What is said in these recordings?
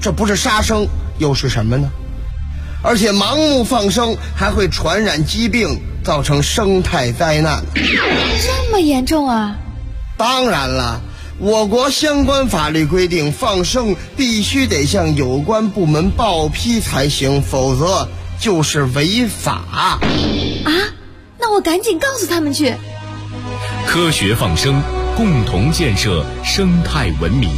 这不是杀生又是什么呢？而且盲目放生还会传染疾病，造成生态灾难。 这么严重啊？ 当然了，我国相关法律规定，放生必须得向有关部门报批才行，否则就是违法。 啊？那我赶紧告诉他们去。 科学放生，共同建设生态文明。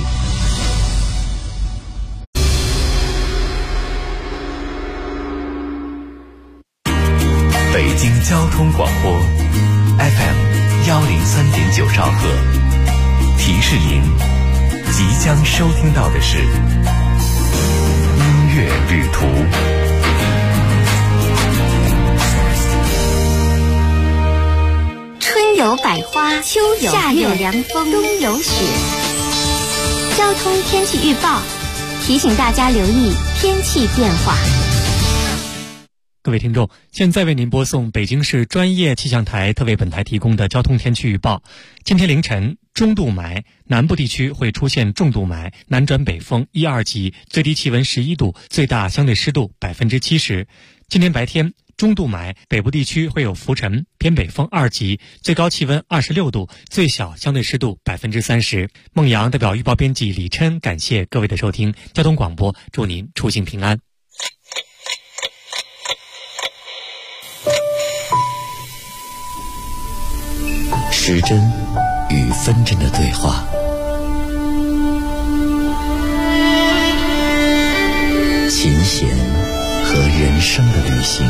北京交通广播 FM103.9兆赫，提示您即将收听到的是音乐旅途。 春有百花，秋有夏有凉风，冬有雪。交通天气预报提醒大家留意天气变化。 各位听众，现在为您播送北京市专业气象台特为本台提供的交通天气预报。今天凌晨，中度霾，南部地区会出现重度霾，南转北风1、2级，最低气温11度，最大相对湿度70%。今天白天，中度霾，北部地区会有浮尘，偏北风2级，最高气温26度，最小相对湿度30%。孟阳代表预报编辑李琛感谢各位的收听，交通广播祝您出行平安。 时针与分针的对话，琴弦和人生的旅行，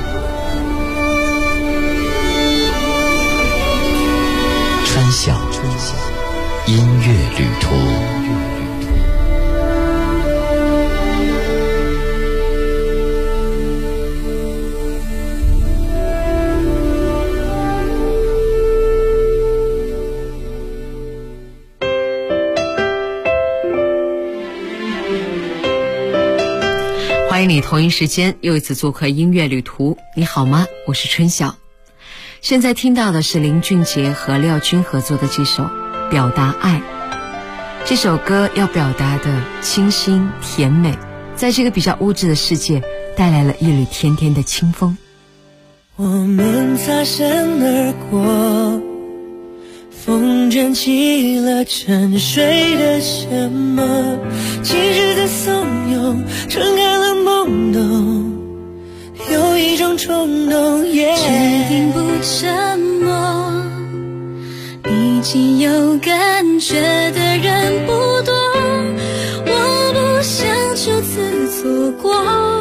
春晓音乐旅途。 欢迎你同一时间又一次做客音乐旅途。你好吗？我是春晓。现在听到的是林俊杰和廖军合作的这首《表达爱》。这首歌要表达的清新甜美，在这个比较物质的世界带来了一缕甜甜的清风。 我们擦身而过，风卷起了沉睡的什么，今日的怂恿撑开了懵懂，有一种冲动，决定不沉默，已经有感觉的人不多，我不想就此错过，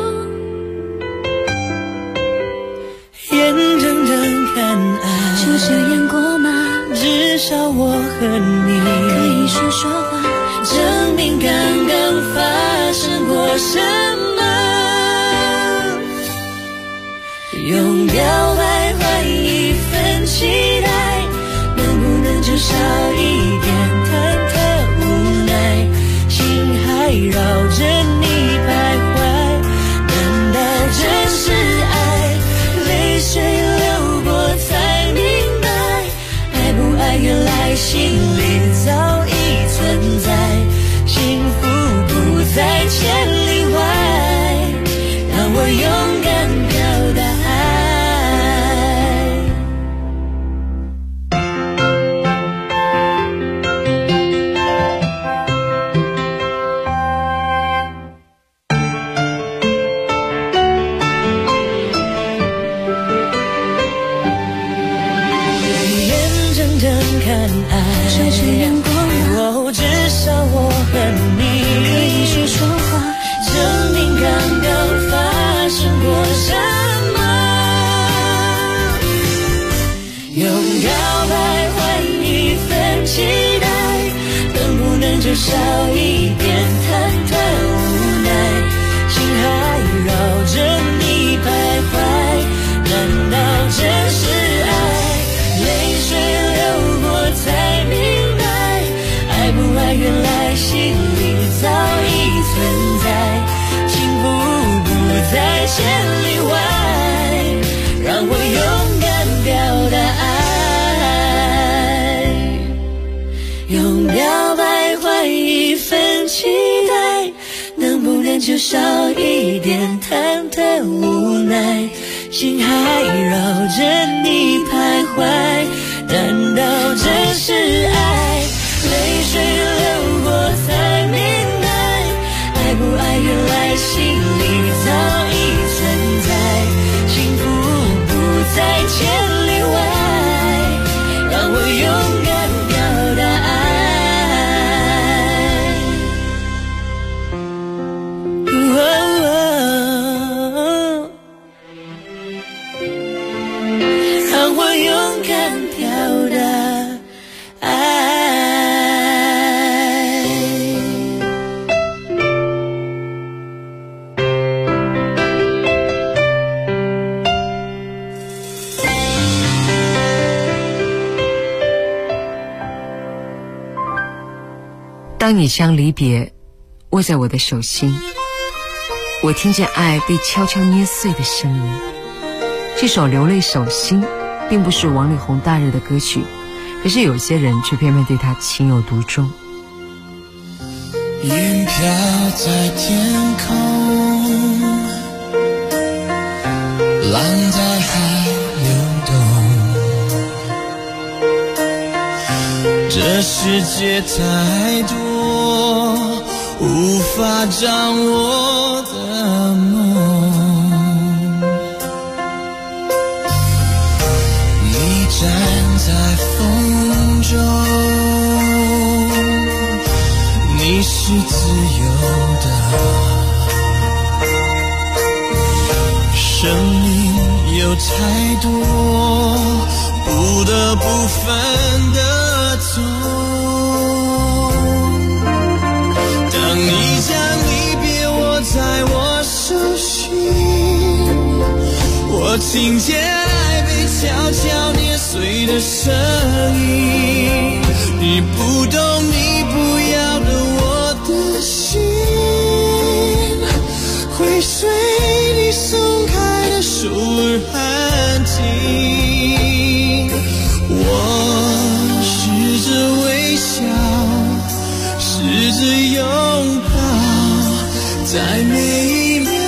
眼睁睁看爱就这样过吗？至少我和你可以说说话，证明刚刚发生过什么，用表白换一份期待，能不能就少一点忐忑无奈，心还绕着你徘徊，难道真是爱？泪水流过才明白，爱不爱原来心里早已存在，幸福不在千里外，让我勇敢表达就这样过吗？至少我和你可以说说话，证明刚刚发生过什么，用表白换一份期待，能不能就少一点忐忑无奈，心还绕着你徘徊，难道真是爱？泪水流过才明白，爱不爱原来心里早已存在，幸福不在千里外，让我勇敢表达爱，用表白换一份能就少一点忐忑无奈，心还绕着你徘徊，难道这是爱？泪水流过才明白，爱不爱原来心里早已存在，幸福不在千里外，让我勇敢表达爱，让我勇敢表达爱。 当你将离别握在我的手心，我听见爱被悄悄捏碎的声音。这首流泪手心并不是王力宏大热的歌曲，可是有些人却偏偏对他情有独钟。 云飘在天空，浪在海流动，这世界太多无法掌握的梦，你站在风中，你是自由的，生命有太多不得不分的痛，当你将离别握在我手心，我听见爱被悄悄捏碎的声音，你不懂，你不要的我的心，会随你松开的手而安静。我试着微笑，试着拥抱，在每一秒，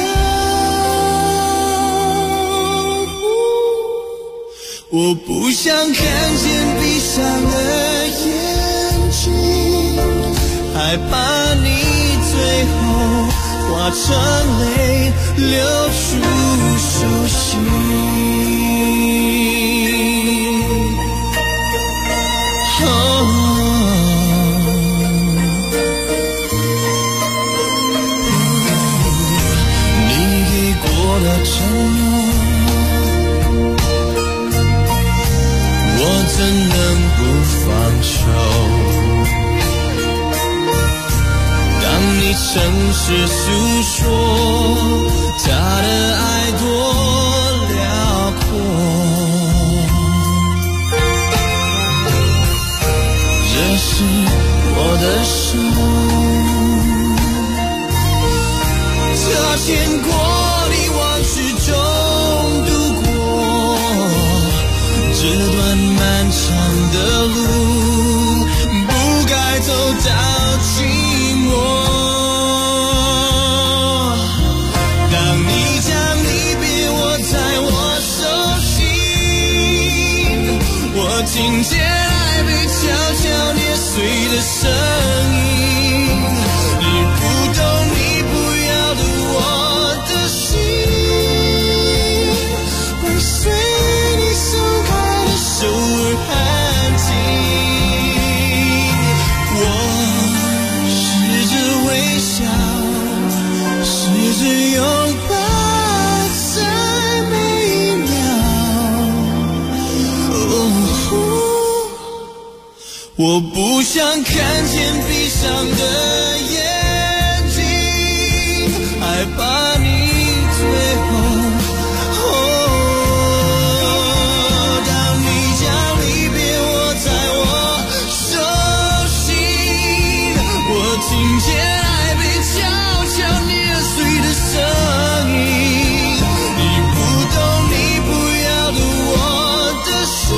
我不想看见闭上的眼睛，害怕你最后化成泪流出手心。你给过的承诺，我怎能不放手？当你诚实诉说他的爱多辽阔，这是我的手，他牵过你往事中度过这段漫长的路，不该走到寂寞。当你将离别握在我手心，我听见爱被悄悄捏碎的声音，你不懂，你不要的我的心，会随你松开的手而安静。我试着微笑，试着拥抱，在每一秒。我不想看见闭上的眼睛，害怕你最后。当你将离别握在我手心，我听见爱被悄悄捏碎的声音，你不懂，你不要的我的心，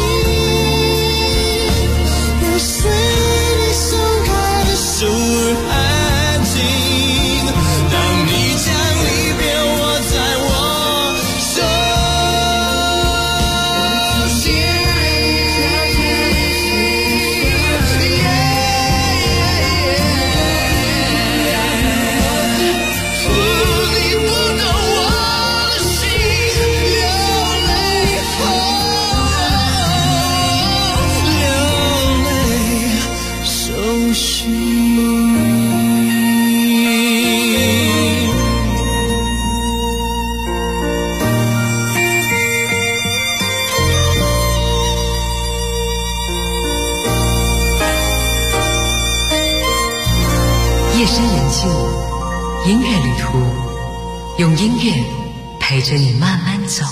会随你松开的手而安音乐旅途，用音乐陪着你慢慢走。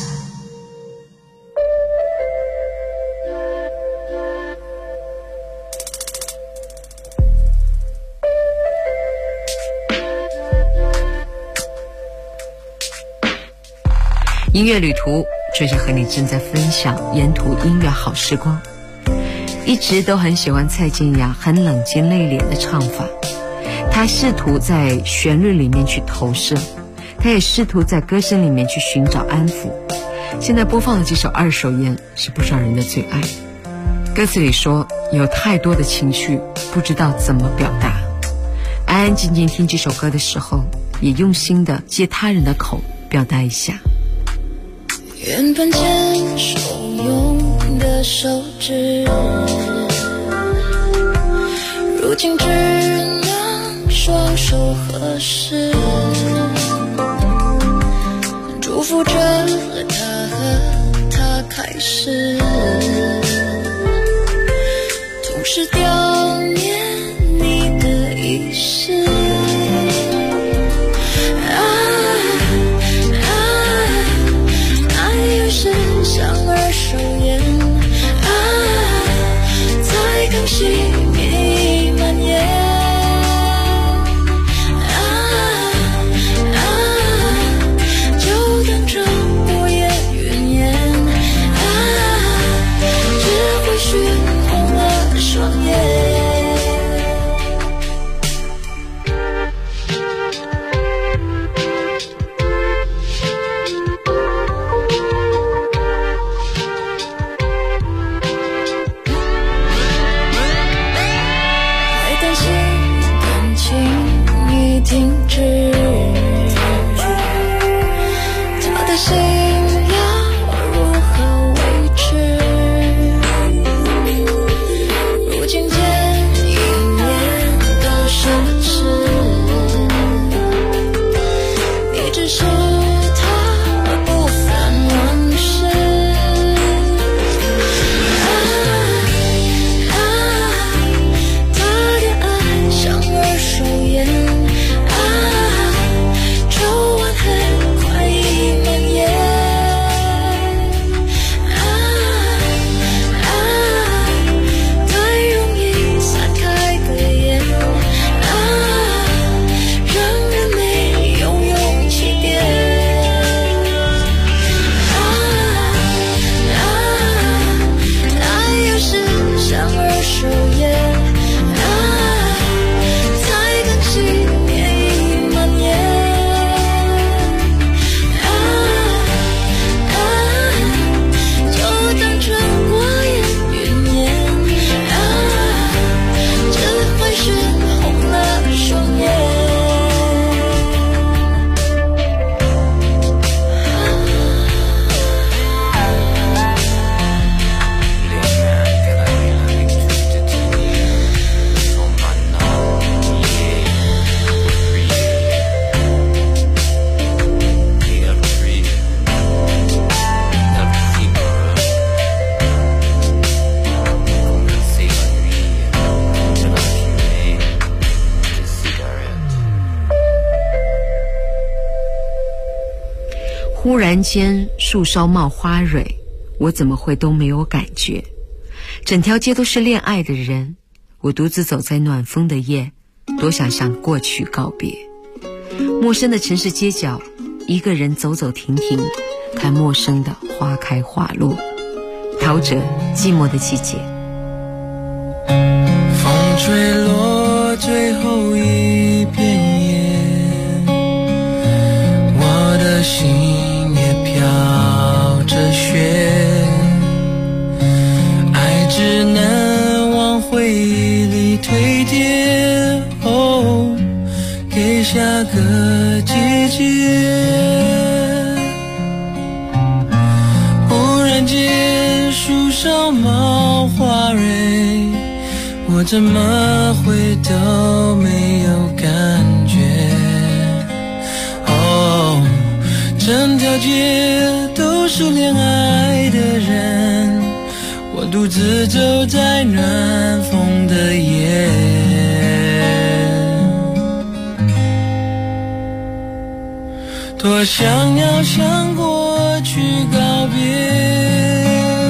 音乐旅途，这是和你正在分享沿途音乐好时光。一直都很喜欢蔡健雅很冷静内敛的唱法，她试图在旋律里面去投射，她也试图在歌声里面去寻找安抚。现在播放的这首《二手烟》是不少人的最爱，歌词里说有太多的情绪不知道怎么表达，安安静静听这首歌的时候，也用心的借他人的口表达一下。 原本牵手用的手指，如今只能双手合十，祝福着他和他开始，同时悼念你的遗失。像二手烟在更熄灭已蔓延，就等着火焰云烟，只会熏红了双眼。停止，他的心要如何维持？如今见一面的奢侈，你只是他部分往事。他的爱像二手烟。 忽然间树梢冒花蕊，我怎么会都没有感觉？整条街都是恋爱的人，我独自走在暖风的夜，多想向过去告别。陌生的城市街角，一个人走走停停，看陌生的花开花落。陶喆，寂寞的季节。 风吹落最后一片叶，我的心飘着雪，爱只能往回忆里堆叠，哦，给下个季节。忽然间树上冒花蕊，我怎么会都没有感觉？哦，整条街都是恋爱的人，我独自走在暖风的夜。 多想要向过去告别，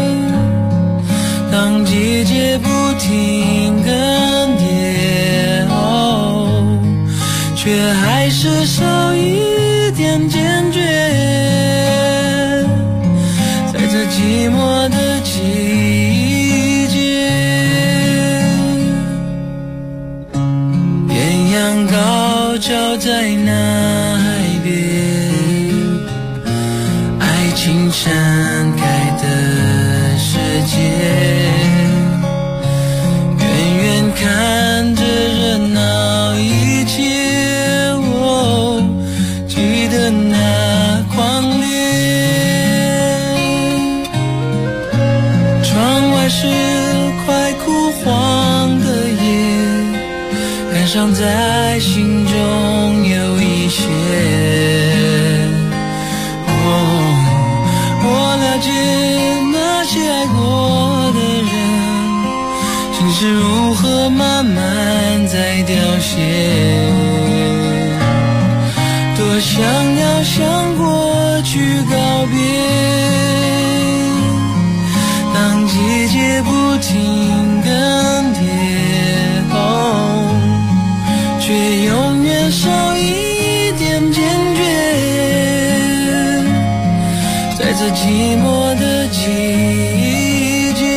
当季节不停更迭，却还是少一点坚决，在这寂寞的季节，艳阳高照在那海边，爱情盛开的世界，远远看着热闹一切，记得那狂烈。窗外是快枯黄的叶，感伤在心中有一些。我了解那些爱过的人，心是如何慢慢在凋谢。多想要向过去告别，当季节不停更迭，却永远少一点坚决，在这寂寞的季节，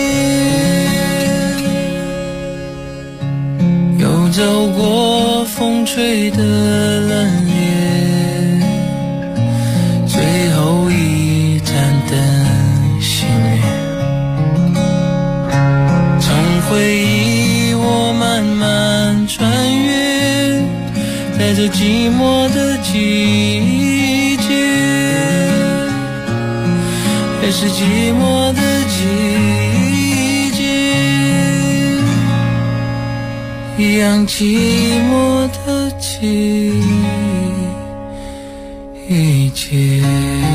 又走过风吹的冷冽，最后一盏灯熄灭，从回忆我慢慢穿越，在这寂寞的季节，还是寂寞的季节，一样寂寞的季节。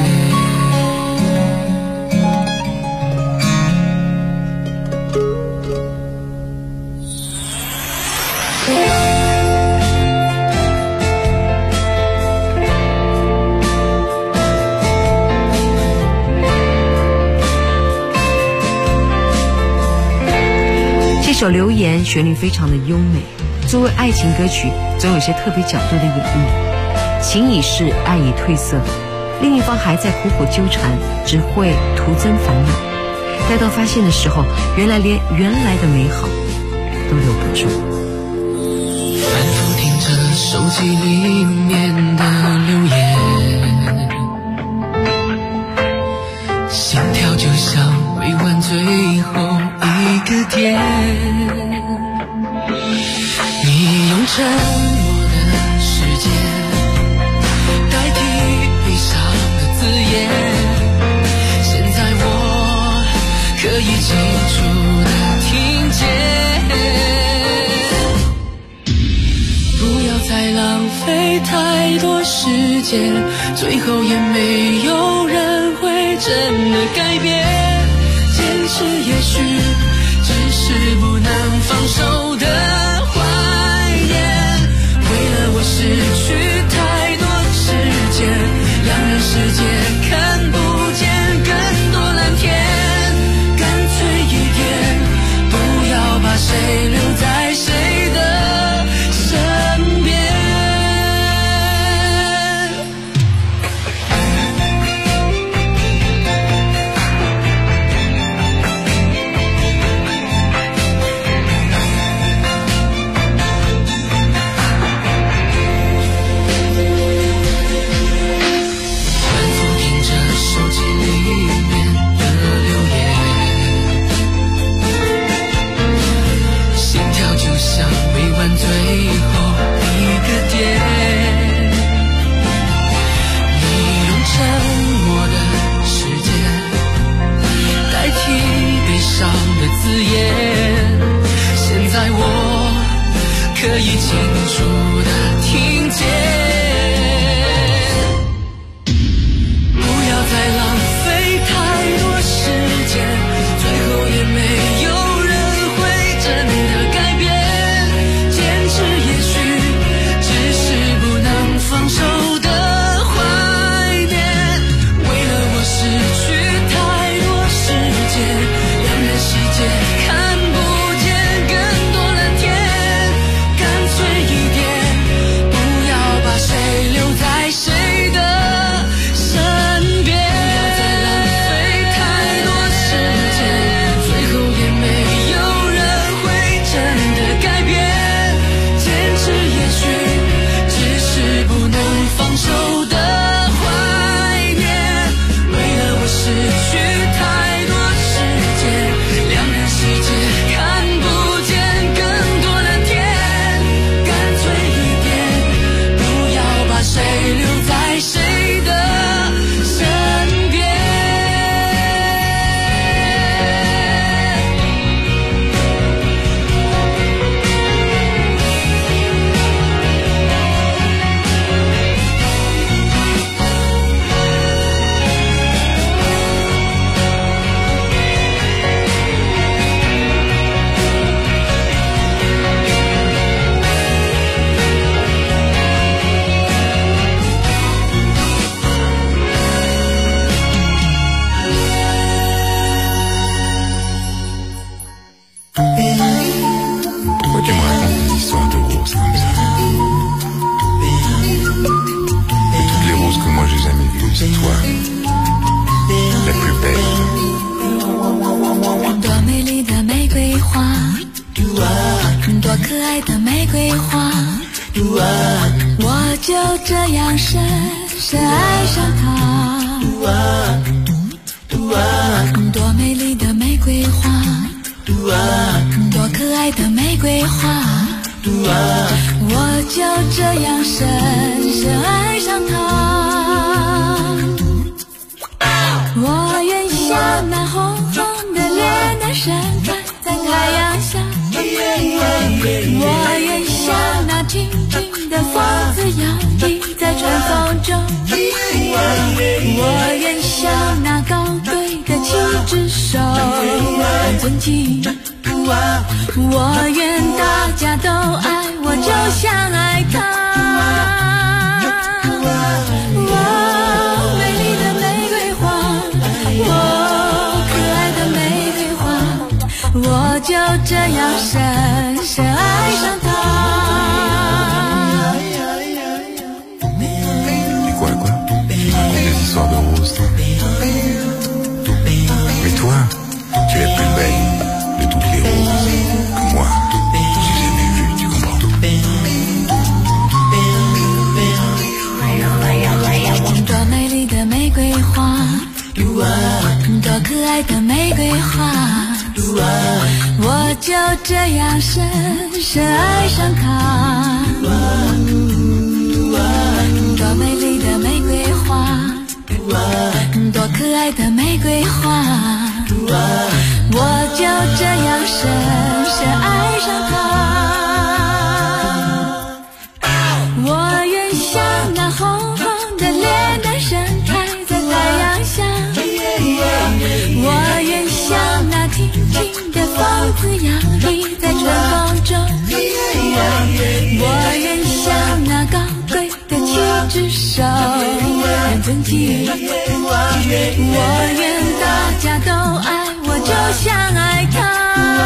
这首留言旋律非常的优美，作为爱情歌曲总有些特别角度的演绎，情已逝，爱已褪色，另一方还在苦苦纠缠，只会徒增烦恼，待到发现的时候，原来连原来的美好都留不住。 反复听着手机里面的留言，心跳就像未完最后一个点，你用沉默的时间代替悲伤的字眼，现在我可以清楚的听见，不要再浪费太多时间，最后也没有人会真的改变，坚持也许只是不能放手的怀念，为了我失去太多时间，两人世界看不见更多蓝天，干脆一点，不要把谁留在谁的身边。 就这样深深爱上他。多美丽的玫瑰花，多可爱的玫瑰花，我就这样深深爱上他。我愿像那红红的脸蛋盛开在太阳下，我愿像那轻轻的风子摇曳在春风中，我愿像那高贵的七只手很尊敬，我愿大家都爱我就像爱他。美丽的玫瑰花，可爱的玫瑰花，我就这样深深爱上他。 Et quoi, des histoires de roses, toi. Mais toi, tu es la plus belle de toutes les roses que moi, j'ai jamais vues, tu comprends? 多美丽的玫瑰花，多可爱的玫瑰花，我就这样深深爱上它。多美丽的玫瑰花，多可爱的玫瑰花，我就这样深深爱上它。我愿像那红红的脸蛋盛开在太阳下，我愿像那轻轻的风子摇曳在春风中，我愿像那高贵的七只手很尊敬，我愿大家都爱我就像爱他。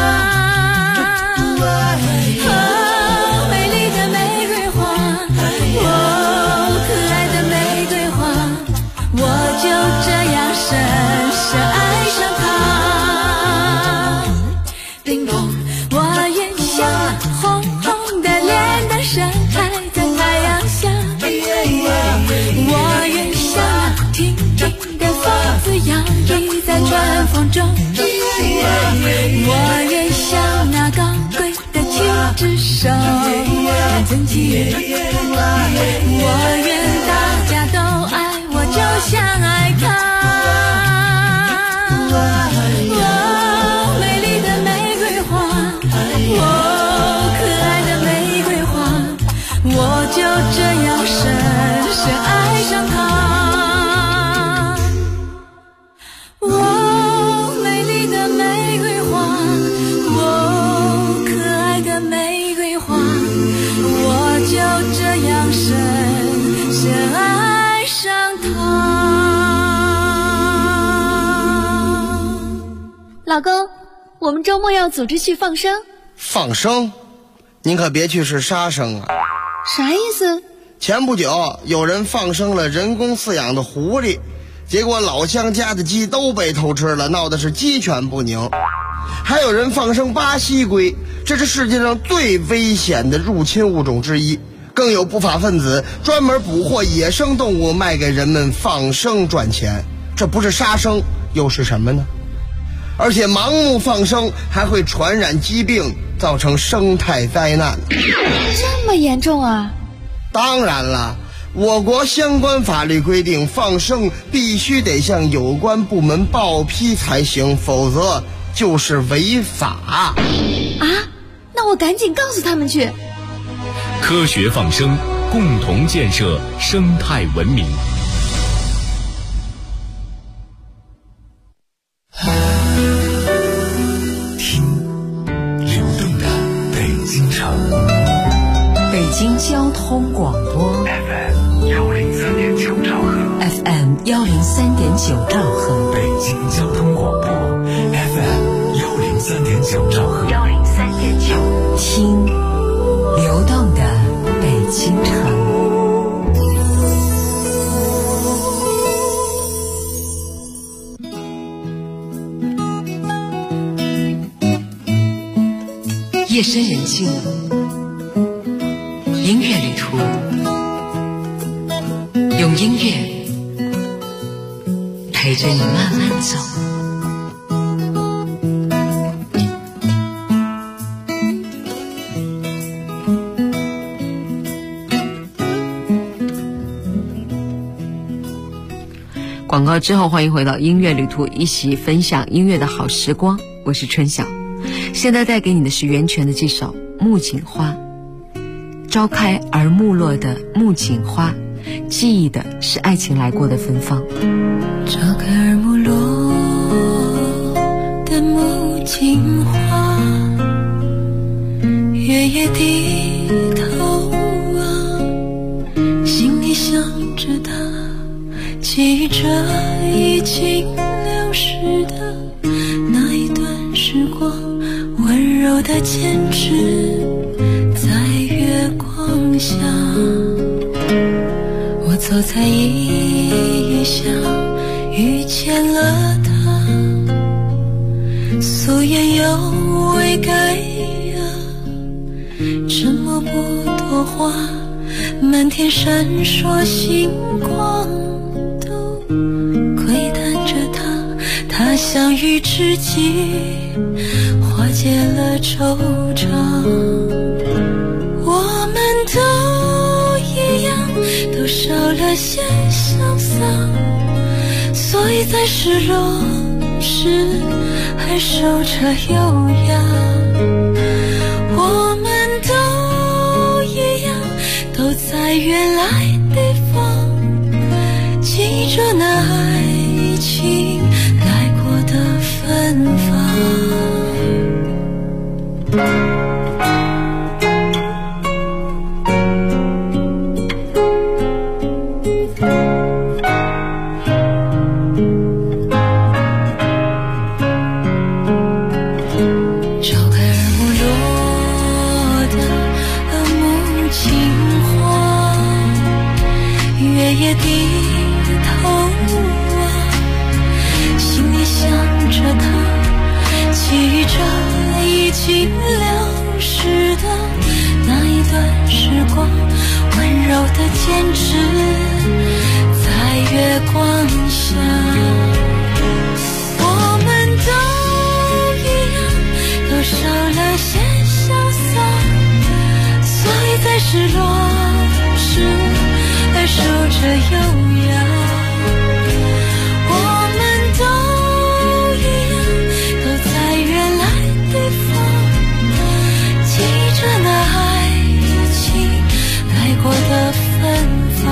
美丽的玫瑰花，可爱的玫瑰花，我就这样深深爱上它。叮咚，我愿像那红红的脸蛋盛开在太阳下，我愿像那轻轻的风子摇曳在春风中，我愿像那高贵的七只手很尊敬，我愿大家都爱我就像爱他。美丽的玫瑰花，可爱的玫瑰花，我就这样深深爱上它。美丽的玫瑰花，可爱的玫瑰花，我就这样深深爱上它。 老公，我们周末要组织去放生。 放生？您可别去是杀生啊！ 啥意思？ 前不久有人放生了人工饲养的狐狸，结果老乡家的鸡都被偷吃了，闹得是鸡犬不宁。还有人放生巴西龟，这是世界上最危险的入侵物种之一。更有不法分子专门捕获野生动物卖给人们放生赚钱，这不是杀生又是什么呢？而且盲目放生还会传染疾病，造成生态灾难。 这么严重啊？ 当然了，我国相关法律规定，放生必须得向有关部门报批才行，否则就是违法。 啊？那我赶紧告诉他们去。 科学放生，共同建设生态文明。 听流动的北京城， 北京交通广播 FM 103.9兆赫 ，FM 103.9兆赫， 北京交通广播 FM 103.9兆赫 ，103.9，听流动的北京城。夜深人静，音乐旅途， 用音乐陪着你慢慢走。广告之后，欢迎回到音乐旅途，一起分享音乐的好时光。我是春晓，现在带给你的是袁泉的这首《木槿花》。朝开而暮落的木槿花，记忆的是爱情来过的芬芳。 朝开而暮落的木槿花，月夜低头啊，心里想着他，记忆着已经流逝的那一段时光，温柔的坚持在月光下。我走在异乡，遇见了他，素颜又未改呀，沉默不多话，满天闪烁星光，都窥探着他，他相遇知己，化解了惆怅。我们都一样，都少了些潇洒，所以在失落时还守着优雅。我们都一样，都在原来地方，记忆着那爱情来过的芬芳。坚持在月光下，我们都一样，都少了些潇洒，所以在失落时还守着优雅。我们都一样，都在原来地方，记着那爱情来过的芬芳。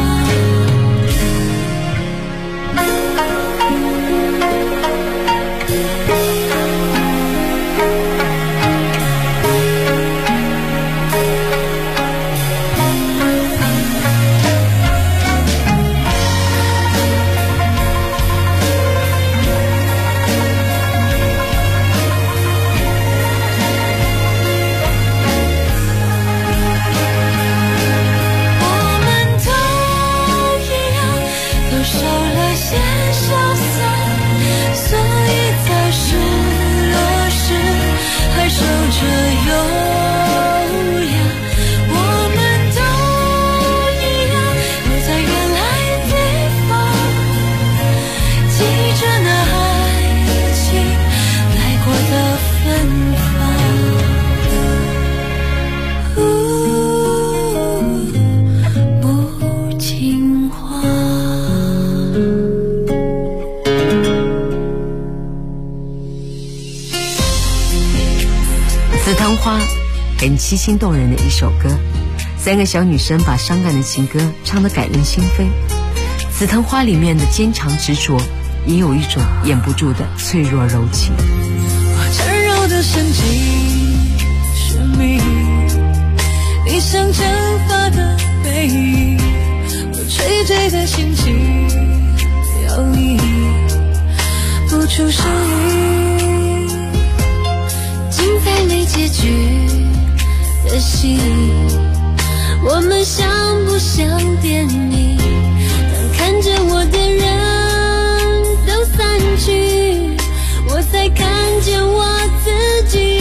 很凄清动人的一首歌，三个小女生把伤感的情歌唱得感人心扉。紫藤花里面的坚强执着，也有一种掩不住的脆弱柔情。我缠绕的神经是你，你像蒸发的背影，我垂坠的心情摇曳不出声音， 精彩没结局的戏，我们像不像电影？当看着我的人都散去，我才看见我自己。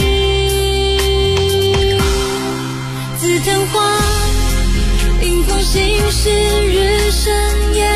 紫藤花，迎风行驶，日升夜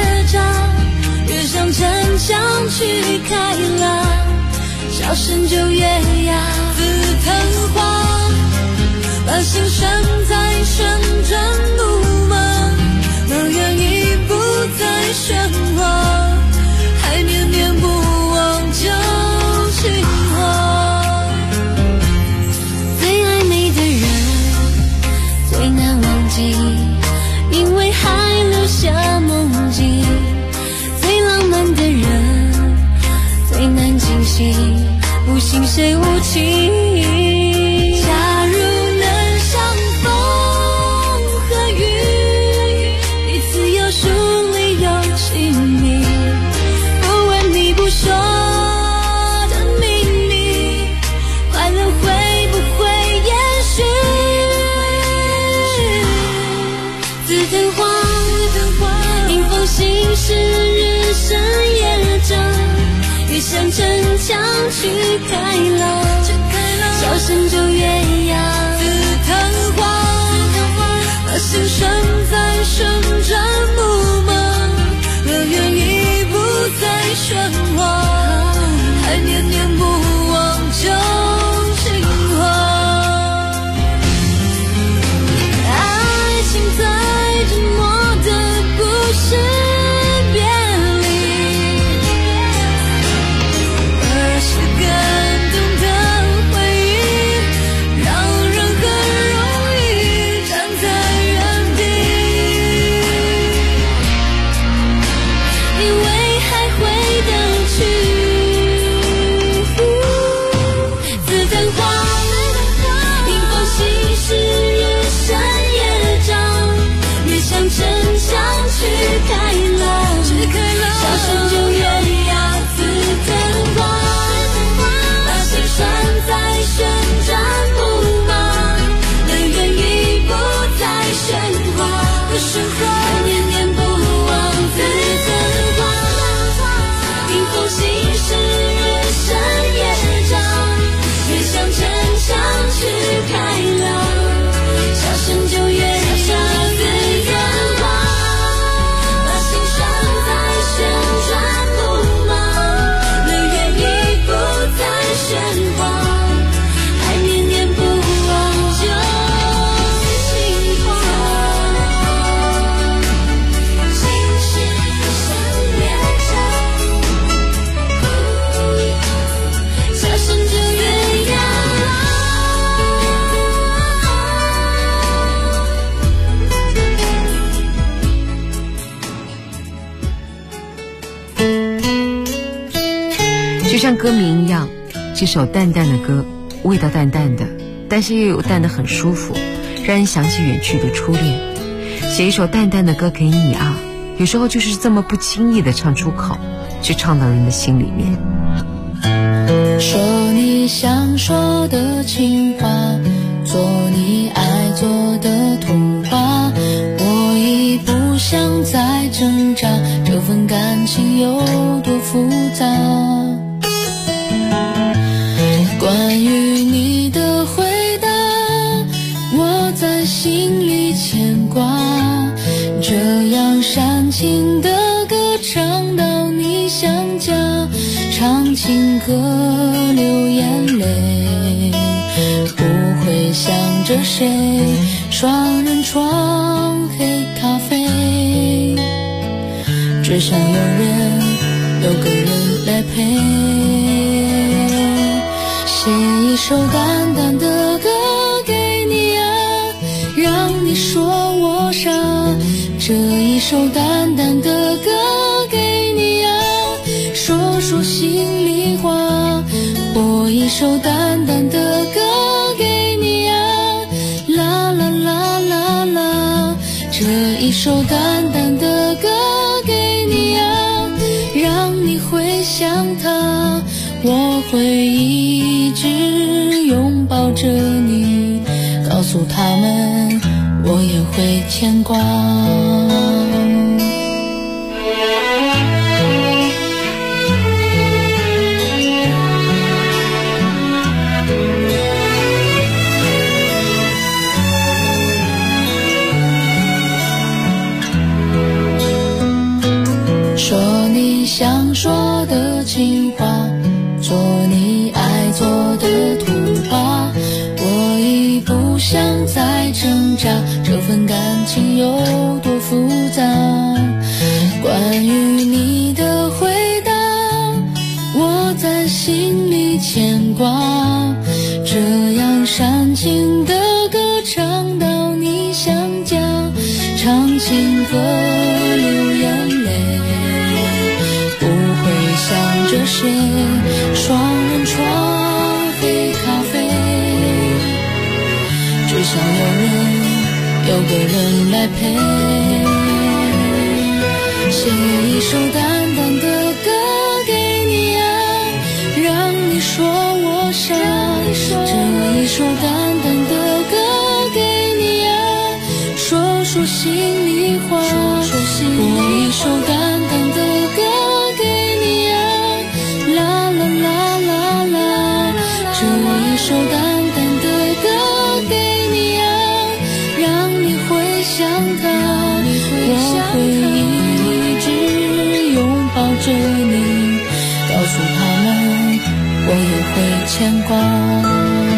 小声就越呀，紫藤花，把心拴在旋转木马，乐园已不再喧哗，还念念不忘旧情话。最爱你的人最难忘记，因为还留下梦境。最浪漫的人最难惊醒，不信谁无情。假如能相逢和雨，彼此有疏离有亲密，不问你不说的秘密，快乐会不会延续？紫藤花，迎风行驶，日升夜长，越向城墙去开朗，小声就越呀，紫藤花，把心拴在旋转木马，乐园已不再喧哗，还念念不忘旧情话。爱情最折磨的不是别离，而是感动的回忆，让人很容易站在原地，以为还会等去。紫藤花，迎风行驶，日升夜长，越向城墙去开朗，小声就越呀，紫藤花，把心拴在旋转木马，乐园已不再喧哗，还念念不忘紫藤花，迎风行驶，日升夜长，越向城墙去开朗，小声就越呀，紫藤花，把心拴在旋转木马，乐园已不再喧哗，还念念不忘旧情话。心事像烈焰，小声就越呀。 就像歌名一样，这首淡淡的歌，味道淡淡的，但是又有淡得很舒服，让人想起远去的初恋。写一首淡淡的歌给你啊，有时候就是这么不经意的唱出口，却唱到人的心里面。 说你想说的情话，做你爱做的童话，我已不想再挣扎，这份感情有多复杂。关于你的回答，我在心里牵挂，这样煽情的歌唱到你想家，唱情歌流眼泪，不会想着谁，双人床黑咖啡，只想有个人来陪。写一首淡淡的歌给你啊，让你说我傻，这一首淡淡的歌给你啊，说说心里话，播一首淡淡的歌给你啊，啦啦啦啦啦，这一首淡淡的歌给你啊，让你会想他，我会一直拥抱着你，告诉他们我也会牵挂。说你想说的情话，做你爱像在挣扎，这份感情有多复杂。关于你的回答，我在心里牵挂，这样煽情的歌唱到你想家，唱情歌流眼泪，不会想这些双人床黑咖啡，只想有个人来陪。写一首淡淡的歌给你啊，让你说我傻。这一首淡淡的歌给你啊，说说心里话。播一首淡淡的歌给你啊，啦啦啦啦啦。这一首淡淡的歌给你啊，让你会想他。我会一直拥抱着你，告诉他们我也会牵挂。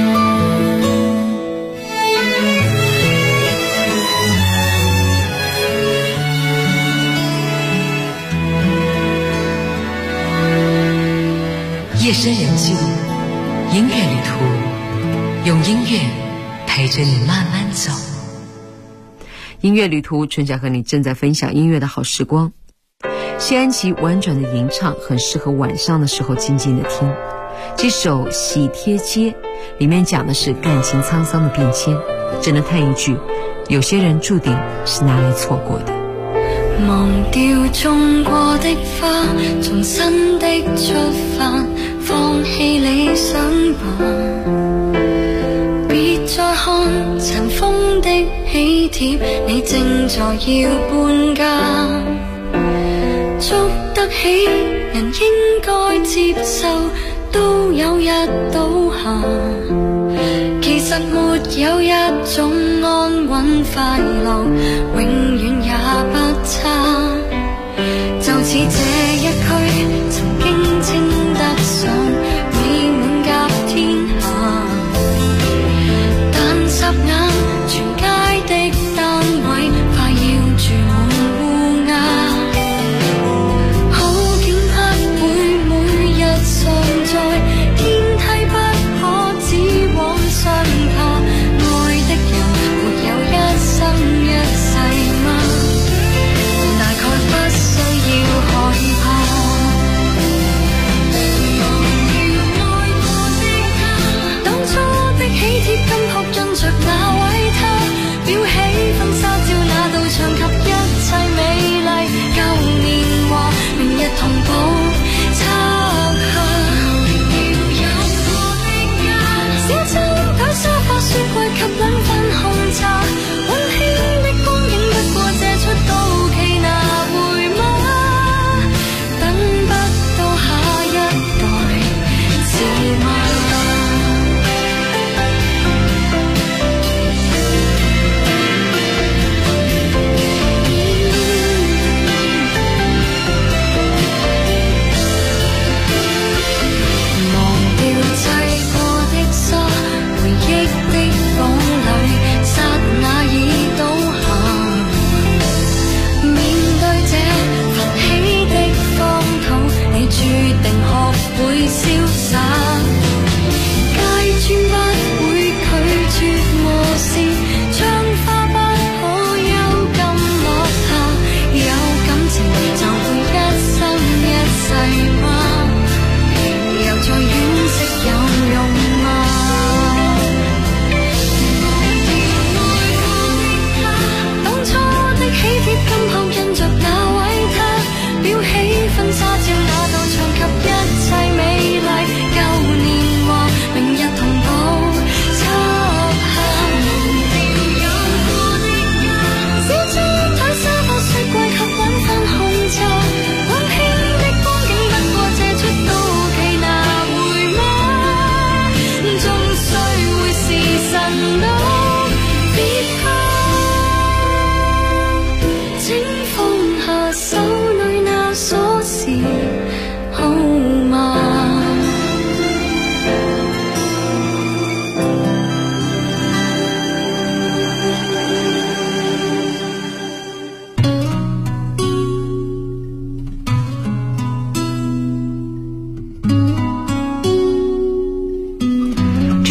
夜深人静，音乐旅途，用音乐陪着你慢慢走。音乐旅途，春夏和你正在分享音乐的好时光。谢安琪婉转的吟唱很适合晚上的时候静静的听。这首《喜帖街》里面讲的是感情沧桑的变迁，只能叹一句，有些人注定是拿来错过的。 忘掉種過的花，從新的出發，放棄理想吧，別再看塵封的喜帖，你正在要搬家。捉得起人應該接受，都有日倒下，其實沒有一種安穩快樂永遠也不差，就似這一區曾經稱得上美滿甲天下，但霎眼全街的單位快要住滿烏鴉，好景不會每日常在，天梯不可只往上爬，愛的人沒有一生一世嗎？大概不需要害怕。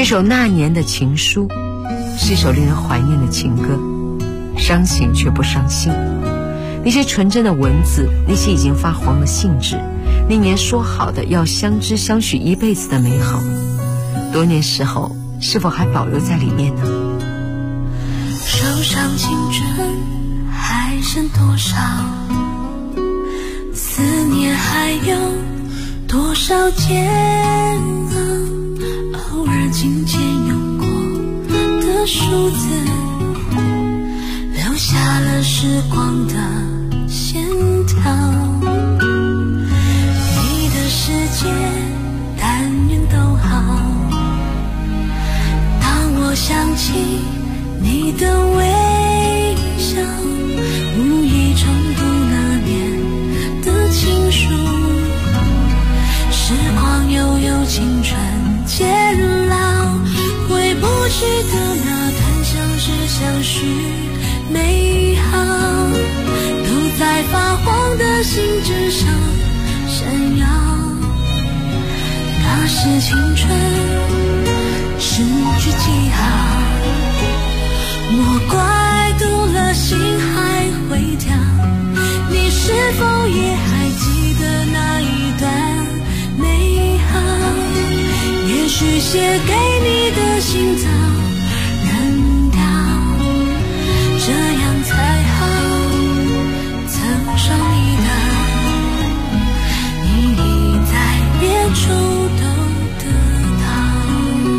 这首那年的情书是一首令人怀念的情歌，伤情却不伤心。那些纯真的文字，那些已经发黄的信纸，那年说好的要相知相许一辈子的美好，多年时候是否还保留在里面呢？ 手上青春还剩多少？思念还有多少煎熬？偶尔琴键用过的数字，留下了时光的线条。你的世界但愿都好，当我想起你的微笑，无意重读那年的情书。时光悠悠，青春渐老，回不去的那段相识相许美好，都在发黄的信纸上闪耀。那是青春失去记号，莫怪读了心还会跳。你是否也还记得那一段美好？也许写给你的信早扔掉，这样才好。曾说你的，你已在别处都得到。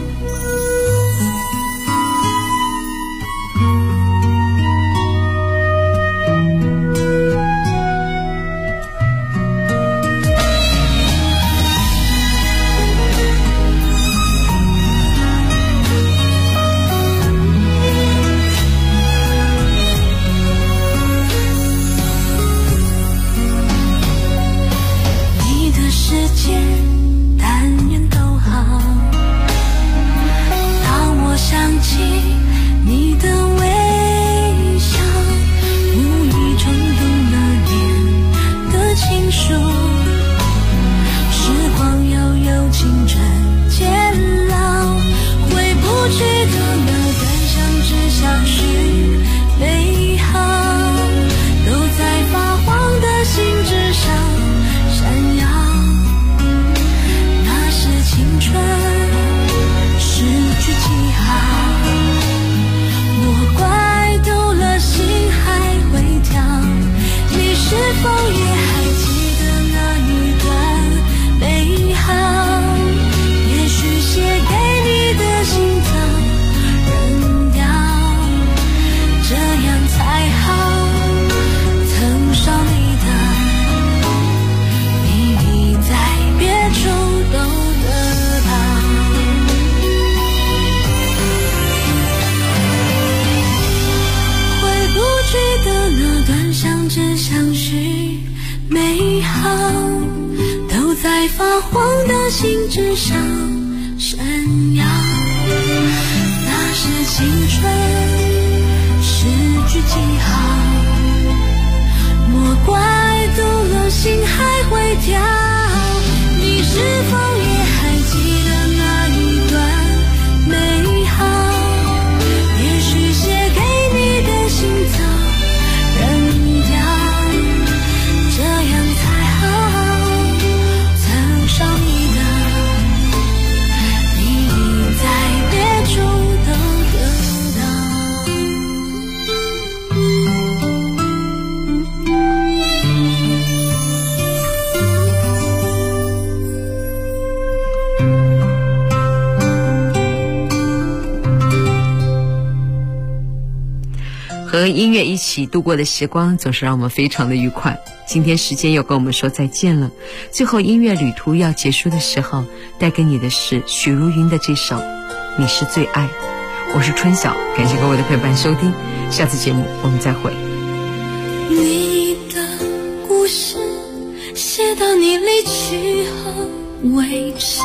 和音乐一起度过的时光总是让我们非常的愉快。今天时间又跟我们说再见了，最后音乐旅途要结束的时候，带给你的是许茹芸的这首《你是最爱》。我是春晓，感谢各位的陪伴收听，下次节目我们再会。 你的故事写到你离去后为止，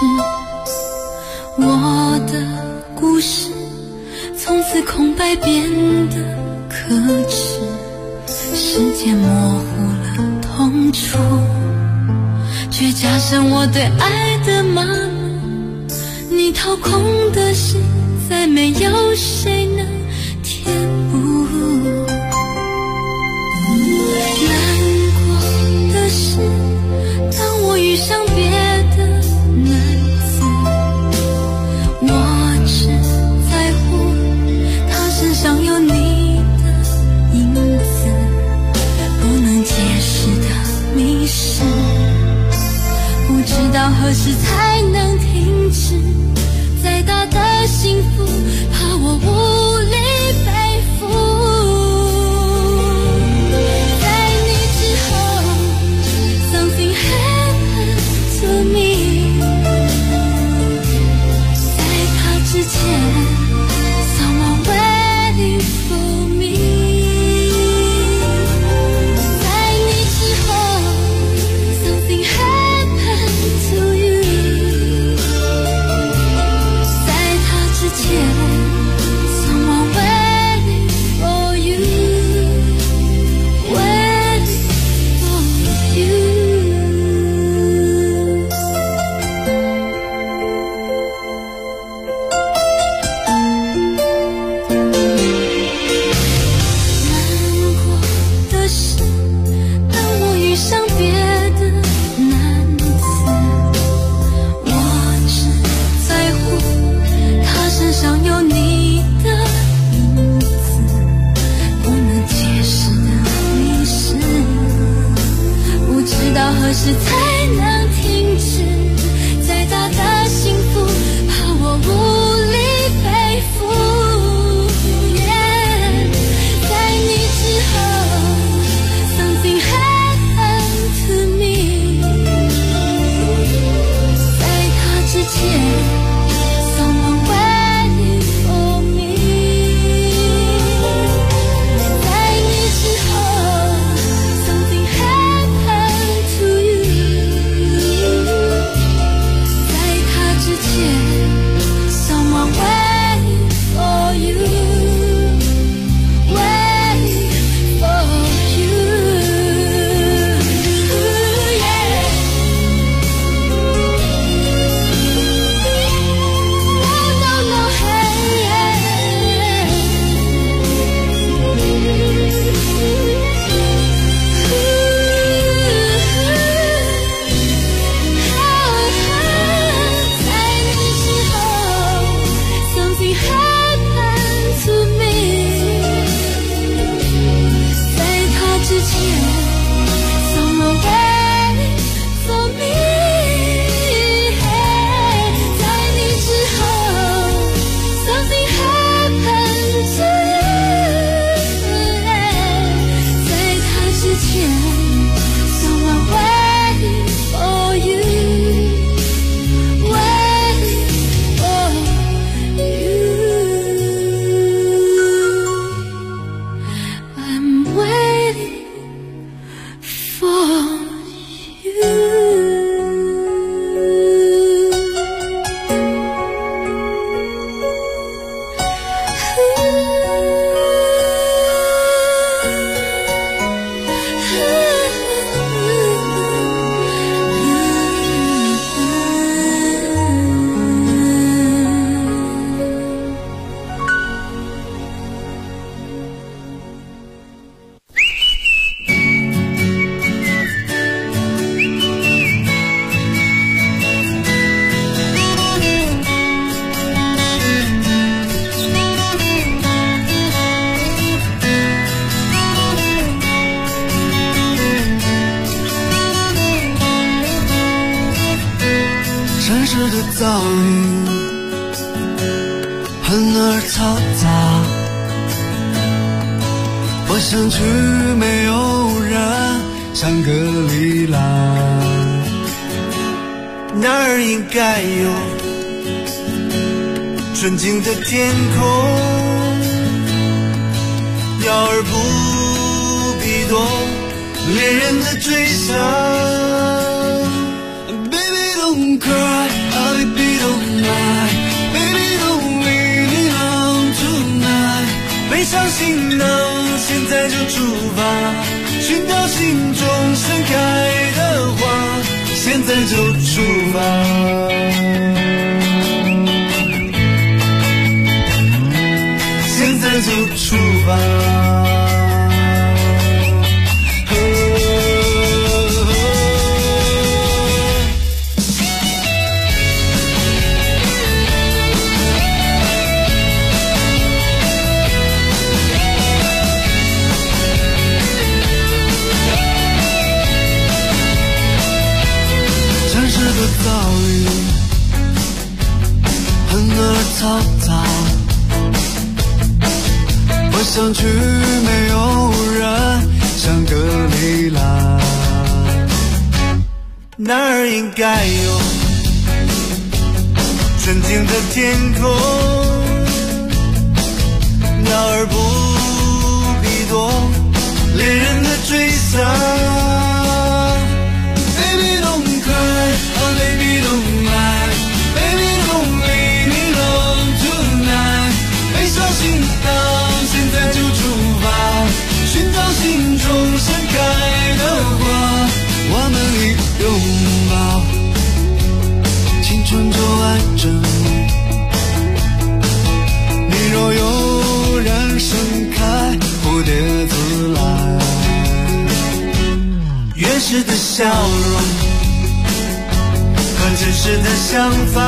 我的故事从此空白变得可耻，时间模糊了痛楚，却加深我对爱的麻木。 你掏空的心，再没有谁能填补。难过的是，当我遇上别的男子，我只在乎他身上有你的影子，不能解释的迷失，不知道何时才能停止。再大的幸福，怕我无力背负。在你之后 ，something happened to me。在他之前 ，someone waiting for me。在你之后 ，something happened to you。在他之前 ，someone waiting for you， waiting for you。难过的是，当我遇上别的男子，我只在乎他身上有你的影子，不能解释的迷失，不知道何时才能停止。再大的幸福，怕我无力背负。在你之后 ，something happened to me。在他之前 ，someone waiting for me。在你之后 ，something happened to you。在他之前 ，someone waiting for you。Waiting for you, yeah. No, no, hey,在你之后 ，something happened to me。在他之前 ，someone waiting for me。在你之后 ，something happened to you。在他之前 ，someone waiting for you， waiting for you。I'm waiting for you。 城市的噪音很而嘈杂，我想去没有人，香格里拉，那儿应该有纯净的天空，要而不必多恋人的追想。Don't cry, baby, don't lie, baby, don't leave me alone tonight。背上行囊，现在就出发，寻找心中盛开的花，现在就出发。 发。城市的噪音很嘈杂，我想去没有人想隔离啦，那儿应该有纯净的天空，鸟儿不必多恋人的追杀。Baby don't cry, oh baby don't lie, baby don't leave me alone tonight。悲伤行囊，现在就出发，寻找心中盛开的花。我们一拥抱，青春就爱着你。你若有人盛开，蝴蝶自来。原始的笑容和真实的想法，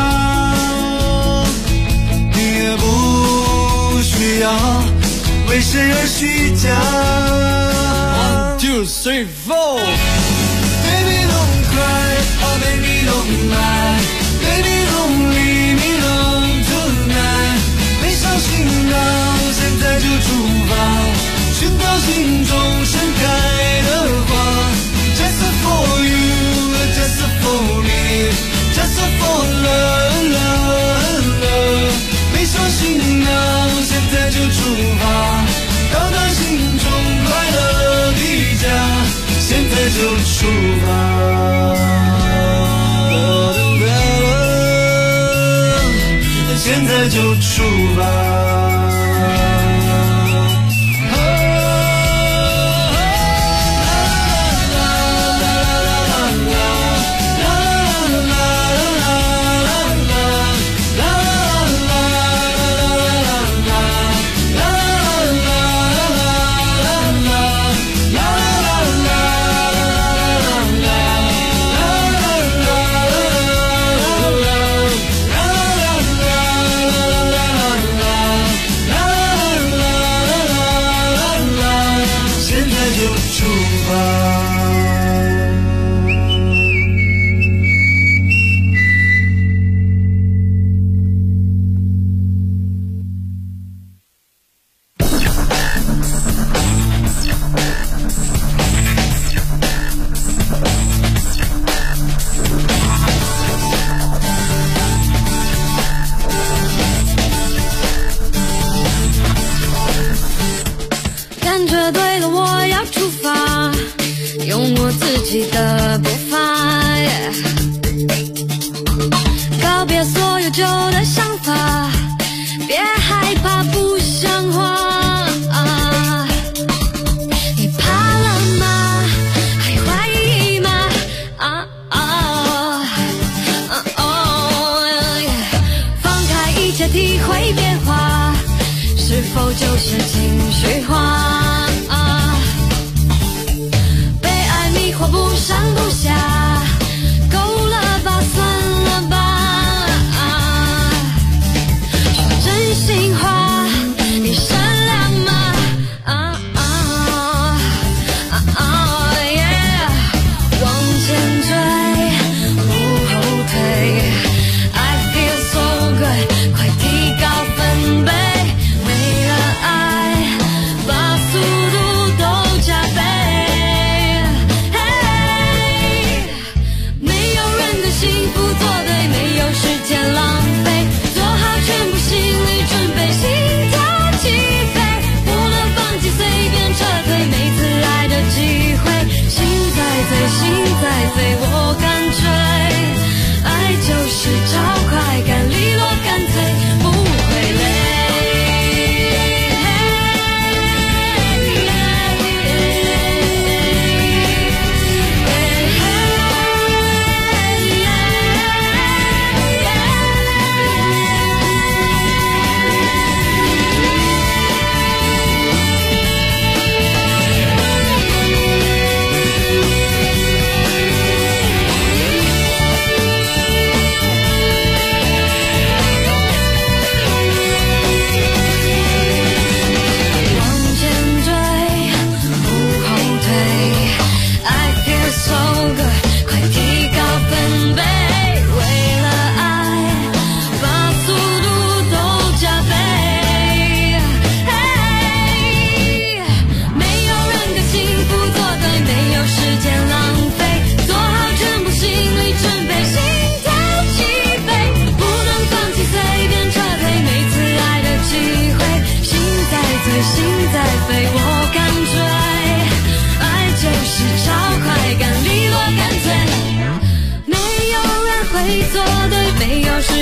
你也不需要为谁而虚假。1, 2, 3, 4 Baby don't cry, oh baby don't lie, baby don't leave me alone tonight。 背上行囊，现在就出发，寻找心中盛开的花。Just for you, just for me, just for love, love, love。 背上行囊，现在就出发，到达心中快乐的家，现在就出发，现在就出发。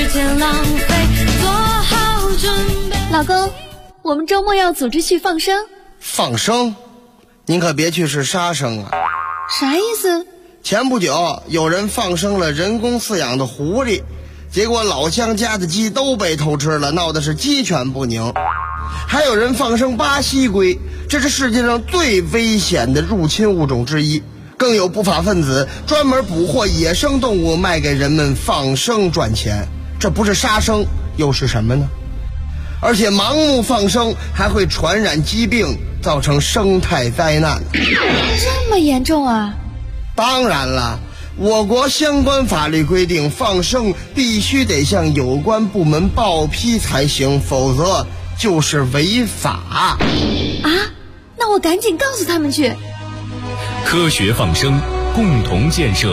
时间浪费，做好准备。 老公，我们周末要组织去放生。 放生？您可别去是杀生啊！ 啥意思？ 前不久有人放生了人工饲养的狐狸，结果老乡家的鸡都被偷吃了，闹得是鸡犬不宁。还有人放生巴西龟，这是世界上最危险的入侵物种之一。更有不法分子专门捕获野生动物卖给人们放生赚钱，这不是杀生又是什么呢？而且盲目放生还会传染疾病，造成生态灾难。 这么严重啊？ 当然了，我国相关法律规定，放生必须得向有关部门报批才行，否则就是违法。 啊？那我赶紧告诉他们去。 科学放生，共同建设